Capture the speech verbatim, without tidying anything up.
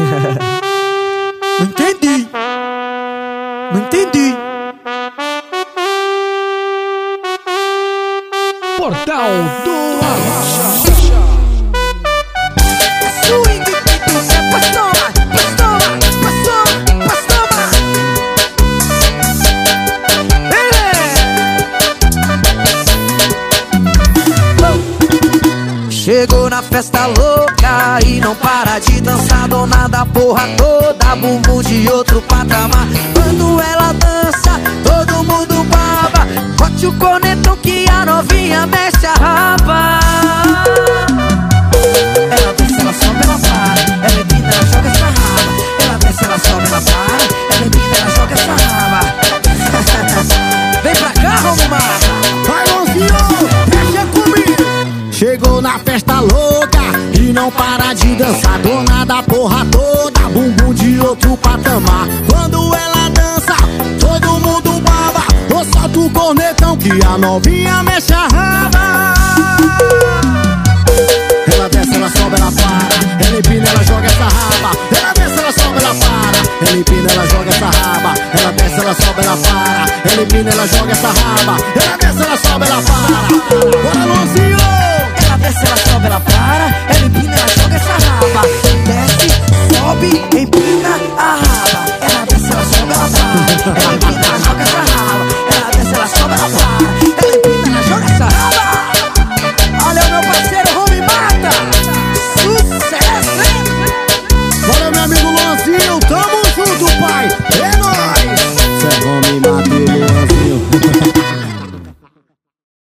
Não entendi. Não entendi. Portal do Arrocha. Swing que tu quer, pois toma, pois toma, pois toma, pois toma. Ele chegou na festa louca e não para de dançar, dona da porra toda, bumbum de outro patamar. Quando ela dança, todo mundo baba. Bote o cornetão que a novinha mexe a raba. Ela desce, ela sobe, ela para. Ela empina, ela joga essa raba. Ela desce, ela sobe, ela para. Ela empina, ela joga essa raba. Vem pra cá, vamos massa. Vai, Lonzinho, deixa comigo. Chegou na festa louca e não para de dançar, dona da porra toda, bumbum de outro patamar. Quando ela dança, todo mundo baba. Ou solta o cornetão que a novinha mexe a raba. Ela desce, ela sobe, ela para. Ela empina, ela joga essa raba. Ela desce, ela sobe, ela para. Ela empina, ela joga essa raba. Ela desce, ela sobe, ela para. Ela empina, ela joga essa raba. Ela desce, ela sobe, ela para. Bora, Lonzinho!